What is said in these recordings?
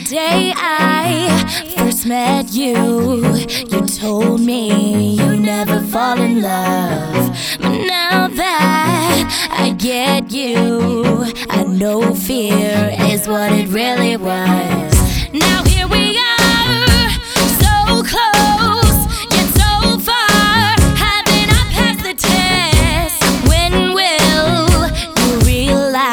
day I first met you, you told me you never fall in love. But now that I get you, I know fear is what it really was. Now here we are, so close, yet so far. Haven't I passed the test? When will you realize?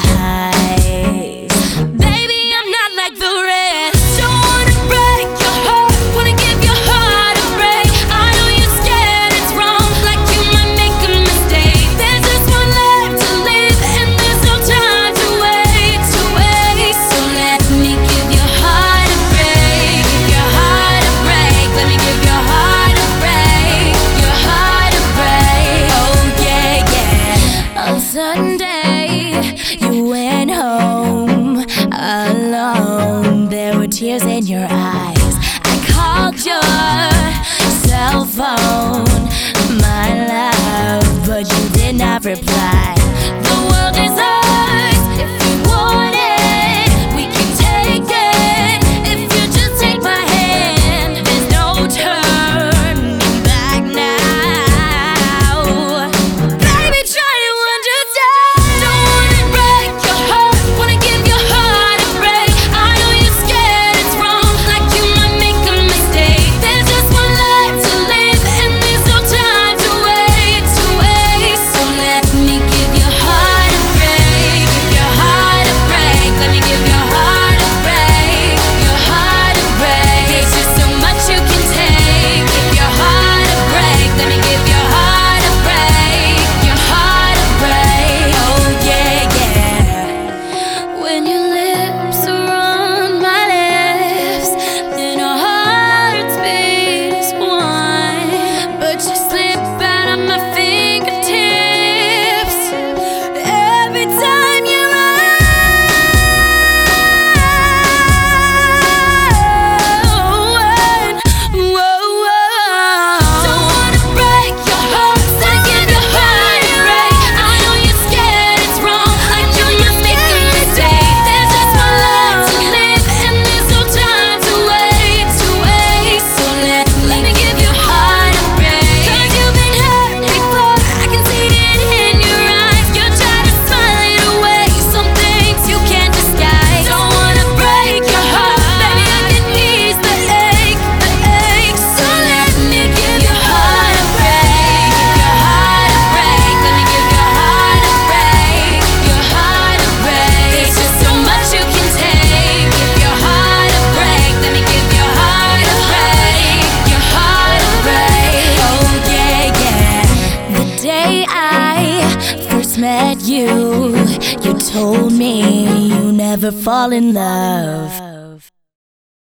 Baby, I'm not like the rest. Don't wanna break your heart, wanna give your heart a break. I know you're scared it's wrong, like you might make a mistake. There's just one life to live, and there's no time to waste. So let me give your heart a break, give your heart a break. Let me give your heart a break, your heart a break. Oh yeah, yeah. On Sunday, you went home alone. There were tears in your eyes. I called your cell phone, my love, but you did not reply. The world is ours. If you want it, we can take it. If you just take my hand, there's no turning back now. Baby, try to understand. Don't wanna break your heart, wanna give your heart a break. I know you're scared it's wrong, like you might make a mistake. There's just one life to live, and there's no time to waste. So let me give your heart a break, give your heart a break. Let me give your heart a break, your heart a break. There's just so much you can take. Give your heart a break. Let me give your heart a break, your heart a break. Oh yeah, yeah. When your lips are on my lips, then our hearts beat as one. But you slip out of my fingertips every time you run. Don't wanna break your heart, wanna give your heart a break. I know you're scared it's wrong, like you might make a mistake. There's just one life to live, and there's no time to waste. So let me give your heart a break. 'Cause you've been hurt before, I can see it in your eyes. You try to smile it away, some things you can't disguise. Don't wanna break your heart, baby, I can ease the ache. So let me give your heart a break, give your heart a break. Let me give your heart a break, your heart a break. There's just so much you can take. Give your heart a break. Let me give your heart a break, your heart a break. Oh yeah, yeah. The day I first met you, you told me you never fall in love.